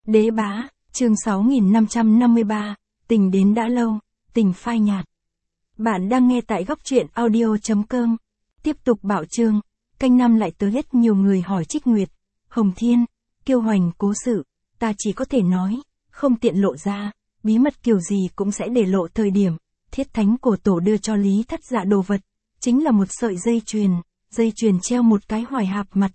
Đế bá, chương 6553, tình đến đã lâu, tình phai nhạt. Bạn đang nghe tại góc truyện audio.com. Tiếp tục bảo chương, canh năm lại tới hết nhiều người hỏi Trích Nguyệt, Hồng Thiên, Kiêu Hoành cố sự, ta chỉ có thể nói, không tiện lộ ra, bí mật kiểu gì cũng sẽ để lộ thời điểm, Thiết Thánh Cổ Tổ đưa cho Lý Thất Dạ đồ vật, chính là một sợi dây chuyền treo một cái hoài hạp mặt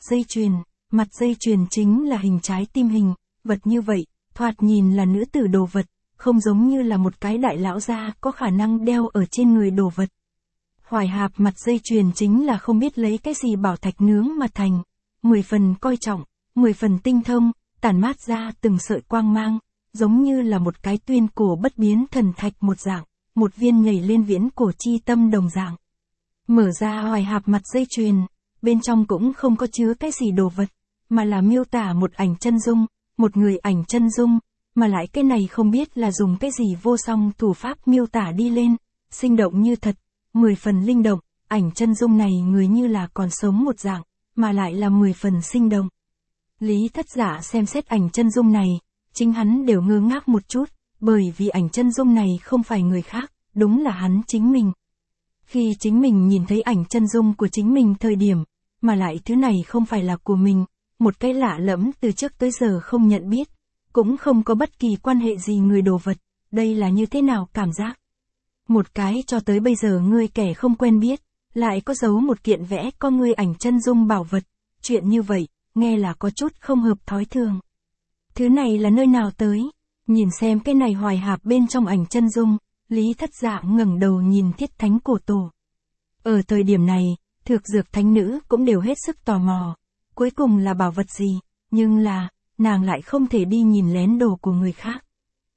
dây chuyền chính là hình trái tim hình, vật như vậy, thoạt nhìn là nữ tử đồ vật, không giống như là một cái đại lão gia có khả năng đeo ở trên người đồ vật. Hoài hạp mặt dây chuyền chính là không biết lấy cái gì bảo thạch nướng mà thành, 10 phần coi trọng, 10 phần tinh thông, tản mát ra từng sợi quang mang, giống như là một cái tuyên cổ bất biến thần thạch một dạng, một viên nhảy lên viễn cổ chi tâm đồng dạng. Mở ra hoài hạp mặt dây chuyền, bên trong cũng không có chứa cái gì đồ vật, mà là miêu tả một ảnh chân dung, một người ảnh chân dung, mà lại cái này không biết là dùng cái gì vô song thủ pháp miêu tả đi lên, sinh động như thật, 10 phần linh động, ảnh chân dung này người như là còn sống một dạng, mà lại là 10 phần sinh động. Lý Thất Dạ xem xét ảnh chân dung này, chính hắn đều ngơ ngác một chút, bởi vì ảnh chân dung này không phải người khác, đúng là hắn chính mình. Khi chính mình nhìn thấy ảnh chân dung của chính mình thời điểm, mà lại thứ này không phải là của mình, một cái lạ lẫm từ trước tới giờ không nhận biết, cũng không có bất kỳ quan hệ gì người đồ vật, đây là như thế nào cảm giác. Một cái cho tới bây giờ ngươi kẻ không quen biết, lại có giấu một kiện vẽ có ngươi ảnh chân dung bảo vật, chuyện như vậy, nghe là có chút không hợp thói thường. Thứ này là nơi nào tới? Nhìn xem cái này hoài hạp bên trong ảnh chân dung, Lý Thất Dạ ngẩng đầu nhìn Thiết Thánh Cổ Tổ. Ở thời điểm này, Thược Dược Thánh Nữ cũng đều hết sức tò mò, cuối cùng là bảo vật gì, nhưng là, nàng lại không thể đi nhìn lén đồ của người khác.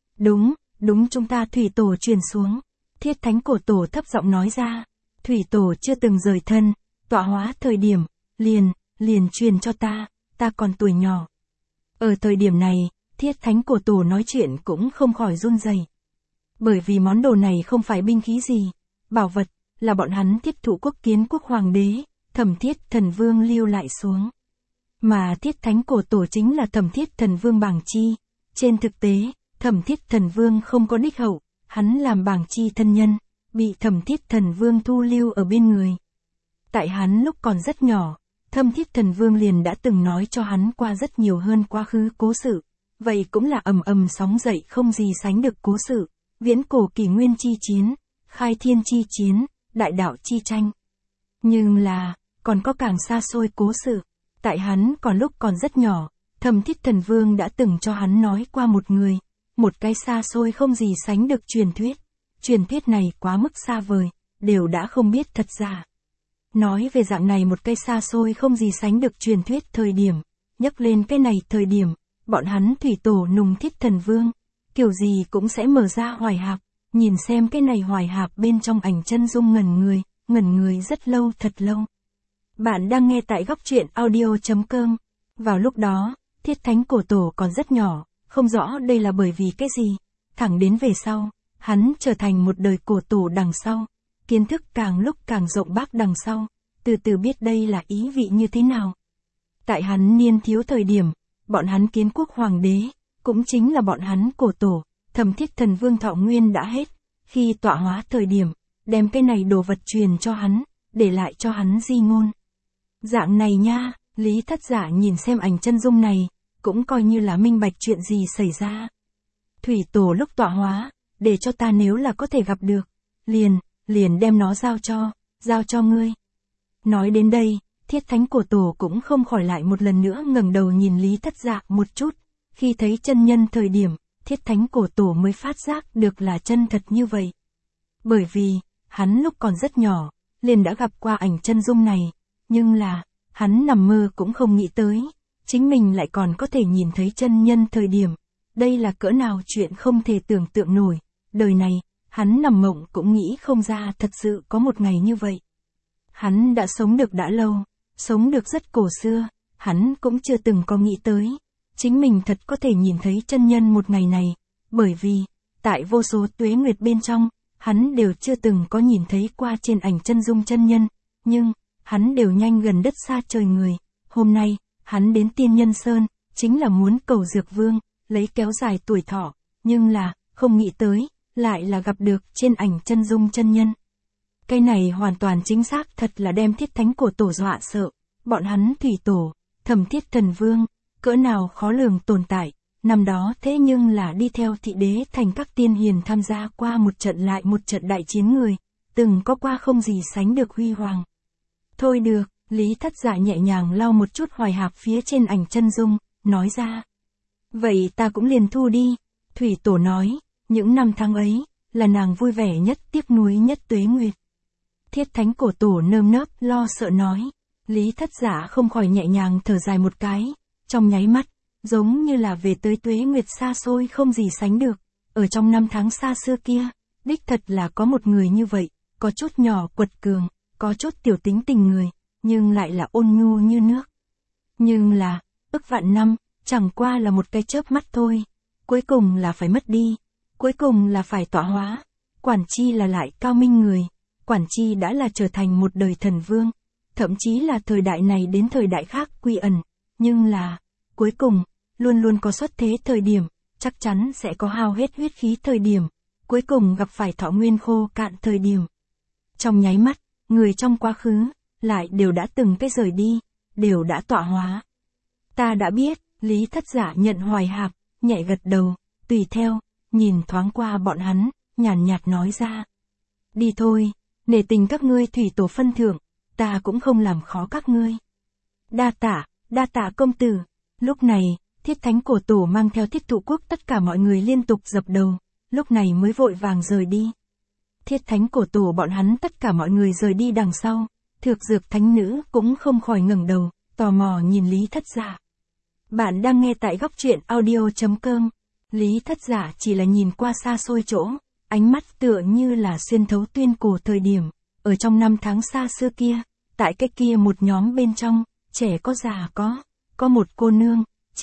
Đúng chúng ta Thủy Tổ truyền xuống. Thiết Thánh Cổ Tổ thấp giọng nói ra, Thủy Tổ chưa từng rời thân, tọa hóa thời điểm, liền truyền cho ta còn tuổi nhỏ. Ở thời điểm này, Thiết Thánh Cổ Tổ nói chuyện cũng không khỏi run rẩy. Bởi vì món đồ này không phải binh khí gì, bảo vật, là bọn hắn Thiết Thụ Quốc Kiến Quốc Hoàng đế, Thẩm Thiết Thần Vương lưu lại xuống. Mà Thiết Thánh Cổ Tổ chính là Thẩm Thiết Thần Vương bảng chi. Trên thực tế, Thẩm Thiết Thần Vương không có đích hậu, hắn làm bảng chi thân nhân, bị Thẩm Thiết Thần Vương thu lưu ở bên người. Tại hắn lúc còn rất nhỏ, Thẩm Thiết Thần Vương liền đã từng nói cho hắn qua rất nhiều hơn quá khứ cố sự, vậy cũng là ầm sóng dậy không gì sánh được cố sự, viễn cổ kỷ nguyên chi chiến, khai thiên chi chiến, đại đạo chi tranh. Nhưng là, còn có càng xa xôi cố sự. Tại hắn còn lúc còn rất nhỏ, Thẩm Thiết Thần Vương đã từng cho hắn nói qua một người, một cái xa xôi không gì sánh được truyền thuyết. Truyền thuyết này quá mức xa vời, đều đã không biết thật giả. Nói về dạng này một cái xa xôi không gì sánh được truyền thuyết thời điểm, nhắc lên cái này thời điểm, bọn hắn Thủy Tổ nùng Thiết Thần Vương, kiểu gì cũng sẽ mở ra hoài hạp, nhìn xem cái này hoài hạp bên trong ảnh chân dung ngẩn người rất lâu thật lâu. Bạn đang nghe tại góc truyện audio.com. Vào lúc đó, Thiết Thánh Cổ Tổ còn rất nhỏ, không rõ đây là bởi vì cái gì. Thẳng đến về sau, hắn trở thành một đời cổ tổ đằng sau, kiến thức càng lúc càng rộng bác đằng sau, từ từ biết đây là ý vị như thế nào. Tại hắn niên thiếu thời điểm, bọn hắn Kiến Quốc Hoàng đế, cũng chính là bọn hắn cổ tổ, Thẩm Thiết Thần Vương thọ nguyên đã hết, khi tọa hóa thời điểm, đem cái này đồ vật truyền cho hắn, để lại cho hắn di ngôn. Dạng này nha, Lý Thất Dạ nhìn xem ảnh chân dung này, cũng coi như là minh bạch chuyện gì xảy ra. Thủy Tổ lúc tọa hóa, để cho ta nếu là có thể gặp được, liền đem nó giao cho ngươi. Nói đến đây, Thiết Thánh Cổ Tổ cũng không khỏi lại một lần nữa ngẩng đầu nhìn Lý Thất Dạ một chút, khi thấy chân nhân thời điểm, Thiết Thánh Cổ Tổ mới phát giác được là chân thật như vậy. Bởi vì, hắn lúc còn rất nhỏ, liền đã gặp qua ảnh chân dung này, nhưng là, hắn nằm mơ cũng không nghĩ tới, chính mình lại còn có thể nhìn thấy chân nhân thời điểm, đây là cỡ nào chuyện không thể tưởng tượng nổi, đời này, hắn nằm mộng cũng nghĩ không ra thật sự có một ngày như vậy. Hắn đã sống được đã lâu, sống được rất cổ xưa, hắn cũng chưa từng có nghĩ tới, chính mình thật có thể nhìn thấy chân nhân một ngày này, bởi vì, tại vô số tuế nguyệt bên trong, hắn đều chưa từng có nhìn thấy qua trên ảnh chân dung chân nhân, nhưng, hắn đều nhanh gần đất xa trời người, hôm nay, hắn đến Tiên Nhân Sơn, chính là muốn cầu Dược Vương, lấy kéo dài tuổi thọ, nhưng là, không nghĩ tới, lại là gặp được trên ảnh chân dung chân nhân. Cái này hoàn toàn chính xác thật là đem Thiết Thánh Cổ Tổ dọa sợ, bọn hắn thủy tổ, Thẩm Thiết Thần Vương, cỡ nào khó lường tồn tại, năm đó thế nhưng là đi theo thị đế thành các tiên hiền tham gia qua một trận lại một trận đại chiến người, từng có qua không gì sánh được huy hoàng. Thôi được, Lý Thất Dạ nhẹ nhàng lau một chút hoài hạp phía trên ảnh chân dung, nói ra. Vậy ta cũng liền thu đi, thủy tổ nói, những năm tháng ấy, là nàng vui vẻ nhất tiếc nuối nhất tuế nguyệt. Thiết Thánh Cổ Tổ nơm nớp lo sợ nói, Lý Thất Dạ không khỏi nhẹ nhàng thở dài một cái, trong nháy mắt, giống như là về tới tuế nguyệt xa xôi không gì sánh được, ở trong năm tháng xa xưa kia, đích thật là có một người như vậy, có chút nhỏ quật cường, có chút tiểu tính tình người, nhưng lại là ôn nhu như nước. Nhưng là, ức vạn năm, chẳng qua là một cái chớp mắt thôi, cuối cùng là phải mất đi, cuối cùng là phải tọa hóa, quản chi là lại cao minh người, quản chi đã là trở thành một đời thần vương, thậm chí là thời đại này đến thời đại khác quy ẩn, nhưng là, cuối cùng, luôn luôn có xuất thế thời điểm, chắc chắn sẽ có hao hết huyết khí thời điểm, cuối cùng gặp phải thọ nguyên khô cạn thời điểm. Trong nháy mắt, người trong quá khứ, lại đều đã từng cái rời đi, đều đã tọa hóa. Ta đã biết, Lý Thất Dạ nhận hoài hạp, nhẹ gật đầu, tùy theo, nhìn thoáng qua bọn hắn, nhàn nhạt nói ra. Đi thôi, nể tình các ngươi thủy tổ phân thưởng, ta cũng không làm khó các ngươi. Đa tạ công tử. Lúc này, Thiết Thánh Cổ Tổ mang theo Thiết Thụ Quốc tất cả mọi người liên tục dập đầu, lúc này mới vội vàng rời đi. Thiết Thánh Cổ Tổ bọn hắn tất cả mọi người rời đi đằng sau, Thược Dược Thánh Nữ cũng không khỏi ngẩng đầu, tò mò nhìn Lý Thất Dạ. Bạn đang nghe tại góc truyện audio.com. Lý Thất Dạ chỉ là nhìn qua xa xôi chỗ, ánh mắt tựa như là xuyên thấu tuyên cổ thời điểm, ở trong năm tháng xa xưa kia, tại cái kia một nhóm bên trong, trẻ có già có một cô nương,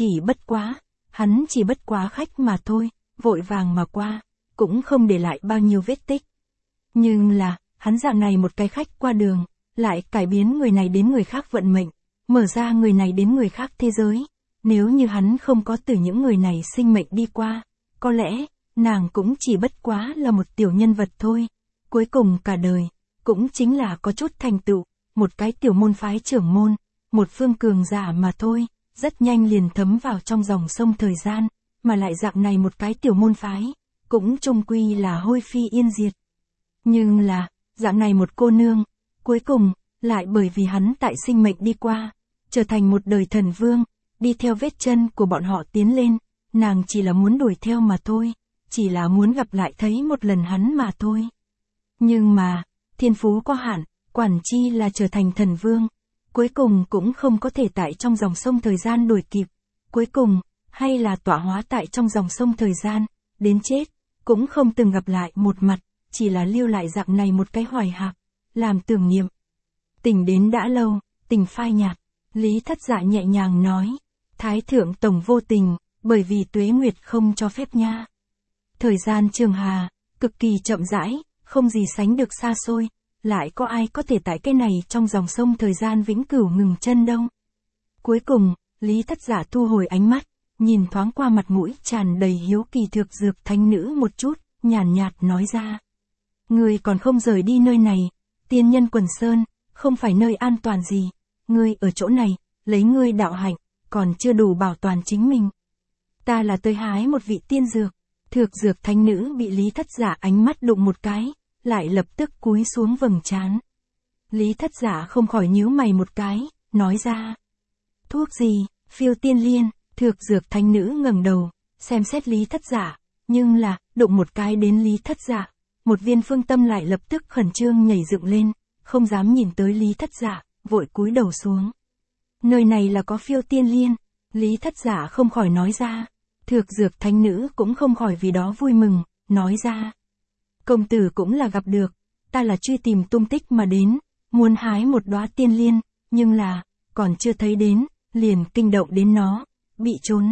hắn chỉ bất quá khách mà thôi, vội vàng mà qua, cũng không để lại bao nhiêu vết tích. Nhưng là, hắn dạng này một cái khách qua đường, lại cải biến người này đến người khác vận mệnh, mở ra người này đến người khác thế giới. Nếu như hắn không có từ những người này sinh mệnh đi qua, có lẽ, nàng cũng chỉ bất quá là một tiểu nhân vật thôi. Cuối cùng cả đời, cũng chính là có chút thành tựu, một cái tiểu môn phái trưởng môn, một phương cường giả mà thôi, rất nhanh liền thấm vào trong dòng sông thời gian, mà lại dạng này một cái tiểu môn phái, cũng chung quy là hôi phi yên diệt. Nhưng là, dạng này một cô nương, cuối cùng, lại bởi vì hắn tại sinh mệnh đi qua, trở thành một đời thần vương, đi theo vết chân của bọn họ tiến lên, nàng chỉ là muốn đuổi theo mà thôi, chỉ là muốn gặp lại thấy một lần hắn mà thôi. Nhưng mà, thiên phú có hạn, quản chi là trở thành thần vương, cuối cùng cũng không có thể tại trong dòng sông thời gian đuổi kịp, cuối cùng, hay là tọa hóa tại trong dòng sông thời gian, đến chết, cũng không từng gặp lại một mặt, chỉ là lưu lại dạng này một cái hoài hạp, làm tưởng niệm. Tình đến đã lâu, tình phai nhạt, Lý Thất Dạ nhẹ nhàng nói, Thái Thượng Tổng vô tình, bởi vì tuế nguyệt không cho phép nha. Thời gian trường hà, cực kỳ chậm rãi, không gì sánh được xa xôi, lại có ai có thể tại cái này trong dòng sông thời gian vĩnh cửu ngừng chân đâu. Cuối cùng, Lý Thất Dạ thu hồi ánh mắt, nhìn thoáng qua mặt mũi tràn đầy hiếu kỳ Thược Dược Thánh Nữ một chút, nhàn nhạt nói ra. Ngươi còn không rời đi nơi này, tiên nhân quần sơn, không phải nơi an toàn gì, ngươi ở chỗ này, lấy ngươi đạo hạnh, còn chưa đủ bảo toàn chính mình. Ta là tới hái một vị tiên dược. Thược Dược Thánh Nữ bị Lý Thất Dạ ánh mắt đụng một cái, lại lập tức cúi xuống vầng trán. Lý Thất Dạ không khỏi nhíu mày một cái, nói ra. Thuốc gì, phiêu tiên liên. Thược Dược Thánh Nữ ngẩng đầu, xem xét Lý Thất Dạ, nhưng là, đụng một cái đến Lý Thất Dạ, một viên phương tâm lại lập tức khẩn trương nhảy dựng lên, không dám nhìn tới Lý Thất Dạ, vội cúi đầu xuống. Nơi này là có phiêu tiên liên, Lý Thất Dạ không khỏi nói ra. Thược Dược Thánh Nữ cũng không khỏi vì đó vui mừng, nói ra. Công tử cũng là gặp được, ta là truy tìm tung tích mà đến, muốn hái một đóa tiên liên, nhưng là, còn chưa thấy đến, liền kinh động đến nó, bị trốn.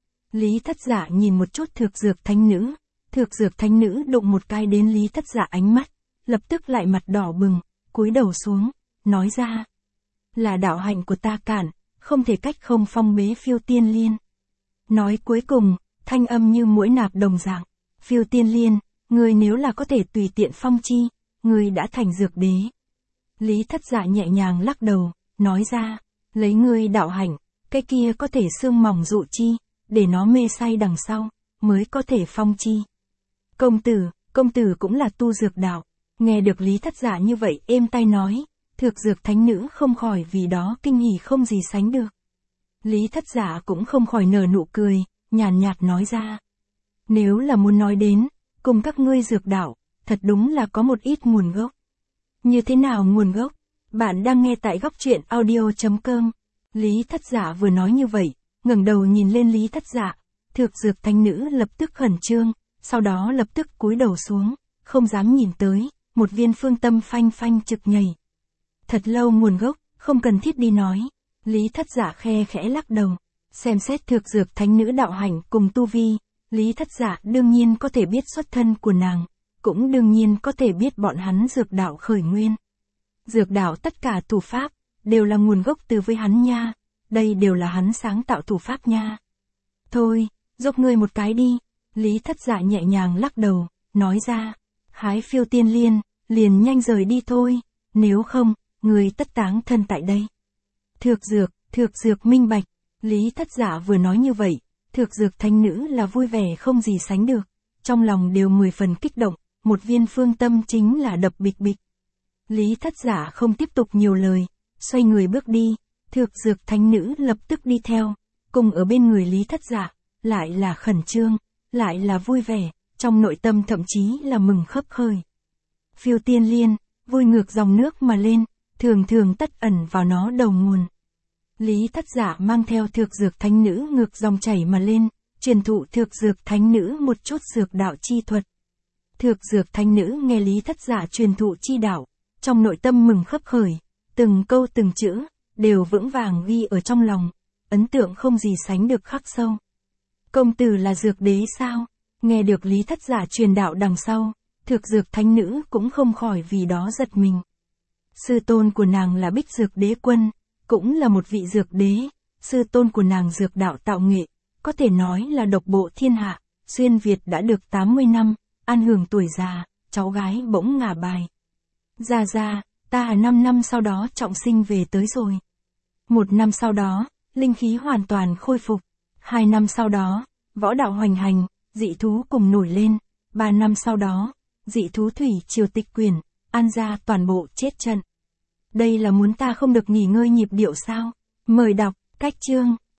Lý Thất Dạ nhìn một chút Thược Dược Thánh Nữ, Thược Dược Thánh Nữ đụng một cái đến Lý Thất Dạ ánh mắt, lập tức lại mặt đỏ bừng, cúi đầu xuống, nói ra. Là đạo hạnh của ta cản, không thể cách không phong bế phiêu tiên liên. Nói cuối cùng, thanh âm như muỗi nạp đồng dạng. Phiêu Tiên Liên, ngươi nếu là có thể tùy tiện phong chi, ngươi đã thành dược đế. Lý Thất Dạ nhẹ nhàng lắc đầu, nói ra, lấy ngươi đạo hạnh, cái kia có thể xương mỏng dụ chi, để nó mê say đằng sau, mới có thể phong chi. Công tử cũng là tu dược đạo. Nghe được Lý Thất Dạ như vậy êm tai nói, Thược Dược Thánh Nữ không khỏi vì đó kinh hỉ không gì sánh được. Lý Thất Dạ cũng không khỏi nở nụ cười, nhàn nhạt nói ra. Nếu là muốn nói đến, cùng các ngươi dược đạo, thật đúng là có một ít nguồn gốc. Như thế nào nguồn gốc? Bạn đang nghe tại góc truyện audio.com. Lý Thất Dạ vừa nói như vậy, ngẩng đầu nhìn lên Lý Thất Dạ, Thược Dược Thánh Nữ lập tức khẩn trương, sau đó lập tức cúi đầu xuống, không dám nhìn tới, một viên phương tâm phanh phanh trực nhảy. Thật lâu nguồn gốc, không cần thiết đi nói. Lý Thất Dạ khe khẽ lắc đầu, xem xét Thược Dược Thánh Nữ đạo hạnh cùng tu vi, Lý Thất Dạ đương nhiên có thể biết xuất thân của nàng, cũng đương nhiên có thể biết bọn hắn dược đạo khởi nguyên. Dược đạo tất cả thủ pháp, đều là nguồn gốc từ với hắn nha, đây đều là hắn sáng tạo thủ pháp nha. Thôi, giúp ngươi một cái đi. Lý Thất Dạ nhẹ nhàng lắc đầu, nói ra, hái Phiêu Tiên Liên, liền nhanh rời đi thôi, nếu không, người tất táng thân tại đây. Thược Dược minh bạch. Lý Thất Dạ vừa nói như vậy, Thược Dược Thánh Nữ là vui vẻ không gì sánh được, trong lòng đều 10 phần kích động, một viên phương tâm chính là đập bịch bịch. Lý Thất Dạ không tiếp tục nhiều lời, xoay người bước đi, Thược Dược Thánh Nữ lập tức đi theo, cùng ở bên người Lý Thất Dạ, lại là khẩn trương, lại là vui vẻ, trong nội tâm thậm chí là mừng khấp khởi. Phiêu Tiên Liên, vui ngược dòng nước mà lên, thường thường tất ẩn vào nó đầu nguồn. Lý Thất Dạ mang theo Thược Dược Thánh Nữ ngược dòng chảy mà lên, truyền thụ Thược Dược Thánh Nữ một chút dược đạo chi thuật. Thược Dược Thánh Nữ nghe Lý Thất Dạ truyền thụ chi đạo, trong nội tâm mừng khấp khởi, từng câu từng chữ, đều vững vàng ghi ở trong lòng, ấn tượng không gì sánh được khắc sâu. Công tử là dược đế sao? Nghe được Lý Thất Dạ truyền đạo đằng sau, Thược Dược Thánh Nữ cũng không khỏi vì đó giật mình. Sư tôn của nàng là Bích Dược Đế Quân, cũng là một vị dược đế, sư tôn của nàng dược đạo tạo nghệ, có thể nói là độc bộ thiên hạ, xuyên Việt đã được 80 năm, an hưởng tuổi già, cháu gái bỗng ngả bài. Ra, ta 5 năm sau đó trọng sinh về tới rồi. 1 năm sau đó, linh khí hoàn toàn khôi phục. 2 năm sau đó, võ đạo hoành hành, dị thú cùng nổi lên. 3 năm sau đó, dị thú thủy triều tịch quyển, An gia toàn bộ chết trận. Đây là muốn ta không được nghỉ ngơi nhịp điệu sao? Mời đọc, cách chương.